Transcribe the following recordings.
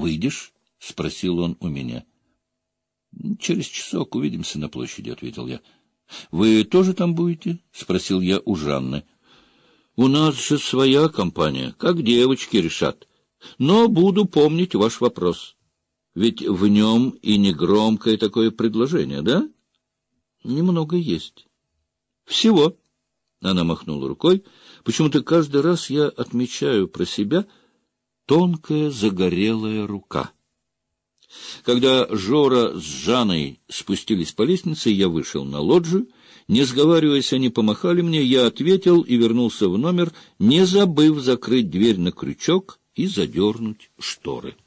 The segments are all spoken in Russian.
выйдешь? — спросил он у меня. — Через часок увидимся на площади, — ответил я. — Вы тоже там будете? — спросил я у Жанны. — У нас же своя компания, как девочки решат. Но буду помнить ваш вопрос. Ведь в нем и негромкое такое предложение, да? — Немного есть. — Всего. Она махнула рукой. Почему-то каждый раз я отмечаю про себя тонкая загорелая рука. Когда Жора с Жанной спустились по лестнице, я вышел на лоджию. Не сговариваясь, они помахали мне, я ответил и вернулся в номер, не забыв закрыть дверь на крючок и задернуть шторы.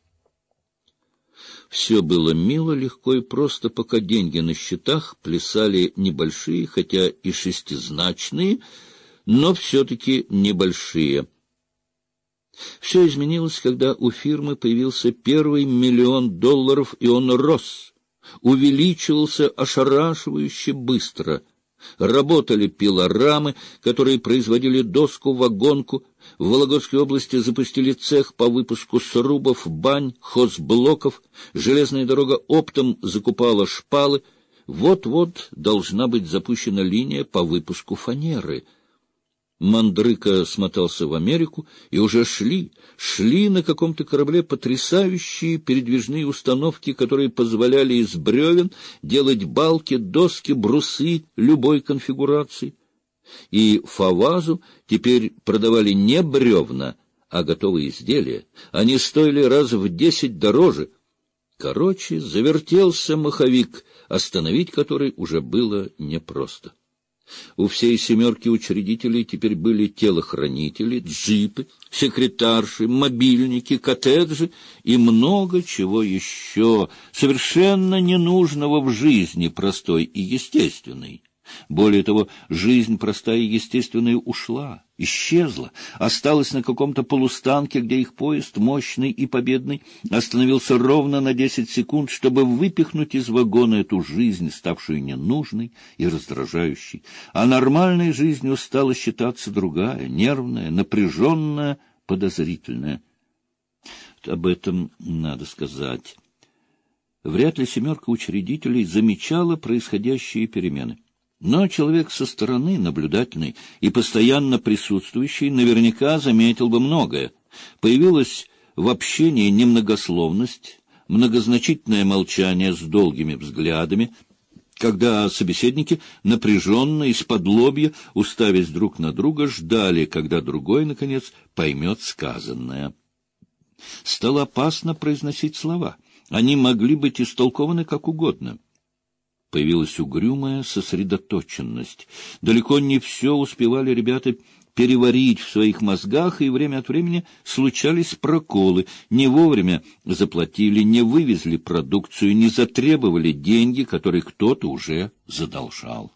Все было мило, легко и просто, пока деньги на счетах плясали небольшие, хотя и шестизначные, но все-таки небольшие. Все изменилось, когда у фирмы появился первый $1 миллион, и он рос, увеличивался ошарашивающе быстро. Работали пилорамы, которые производили доску-вагонку. В Вологодской области запустили цех по выпуску срубов, бань, хозблоков. Железная дорога оптом закупала шпалы. Вот-вот должна быть запущена линия по выпуску фанеры. Мандрыка смотался в Америку, и уже шли на каком-то корабле потрясающие передвижные установки, которые позволяли из бревен делать балки, доски, брусы любой конфигурации. И Фавазу теперь продавали не бревна, а готовые изделия. Они стоили раз в 10 дороже. Короче, завертелся маховик, остановить который уже было непросто. У всей семерки учредителей теперь были телохранители, джипы, секретарши, мобильники, коттеджи и много чего еще, совершенно ненужного в жизни простой и естественной. Более того, жизнь простая и естественная ушла, исчезла, осталась на каком-то полустанке, где их поезд, мощный и победный, остановился ровно на 10 секунд, чтобы выпихнуть из вагона эту жизнь, ставшую ненужной и раздражающей. А нормальной жизнью стала считаться другая, нервная, напряженная, подозрительная. Об этом надо сказать. Вряд ли семерка учредителей замечала происходящие перемены. Но человек со стороны, наблюдательный и постоянно присутствующий, наверняка заметил бы многое. Появилась в общении немногословность, многозначительное молчание с долгими взглядами, когда собеседники напряженно, исподлобья, уставясь друг на друга, ждали, когда другой, наконец, поймет сказанное. Стало опасно произносить слова. Они могли быть истолкованы как угодно. Появилась угрюмая сосредоточенность. Далеко не все успевали ребята переварить в своих мозгах, и время от времени случались проколы. Не вовремя заплатили, не вывезли продукцию, не затребовали деньги, которые кто-то уже задолжал.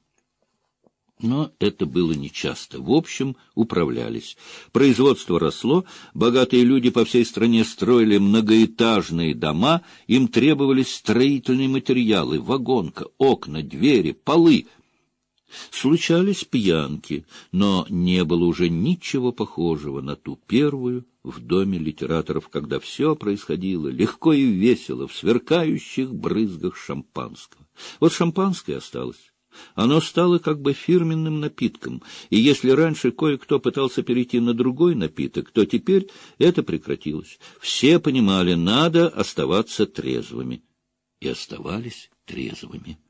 Но это было нечасто. В общем, управлялись. Производство росло, богатые люди по всей стране строили многоэтажные дома, им требовались строительные материалы, вагонка, окна, двери, полы. Случались пьянки, но не было уже ничего похожего на ту первую в доме литераторов, когда все происходило легко и весело в сверкающих брызгах шампанского. Вот шампанское осталось. Оно стало как бы фирменным напитком, и если раньше кое-кто пытался перейти на другой напиток, то теперь это прекратилось. Все понимали, надо оставаться трезвыми. И оставались трезвыми.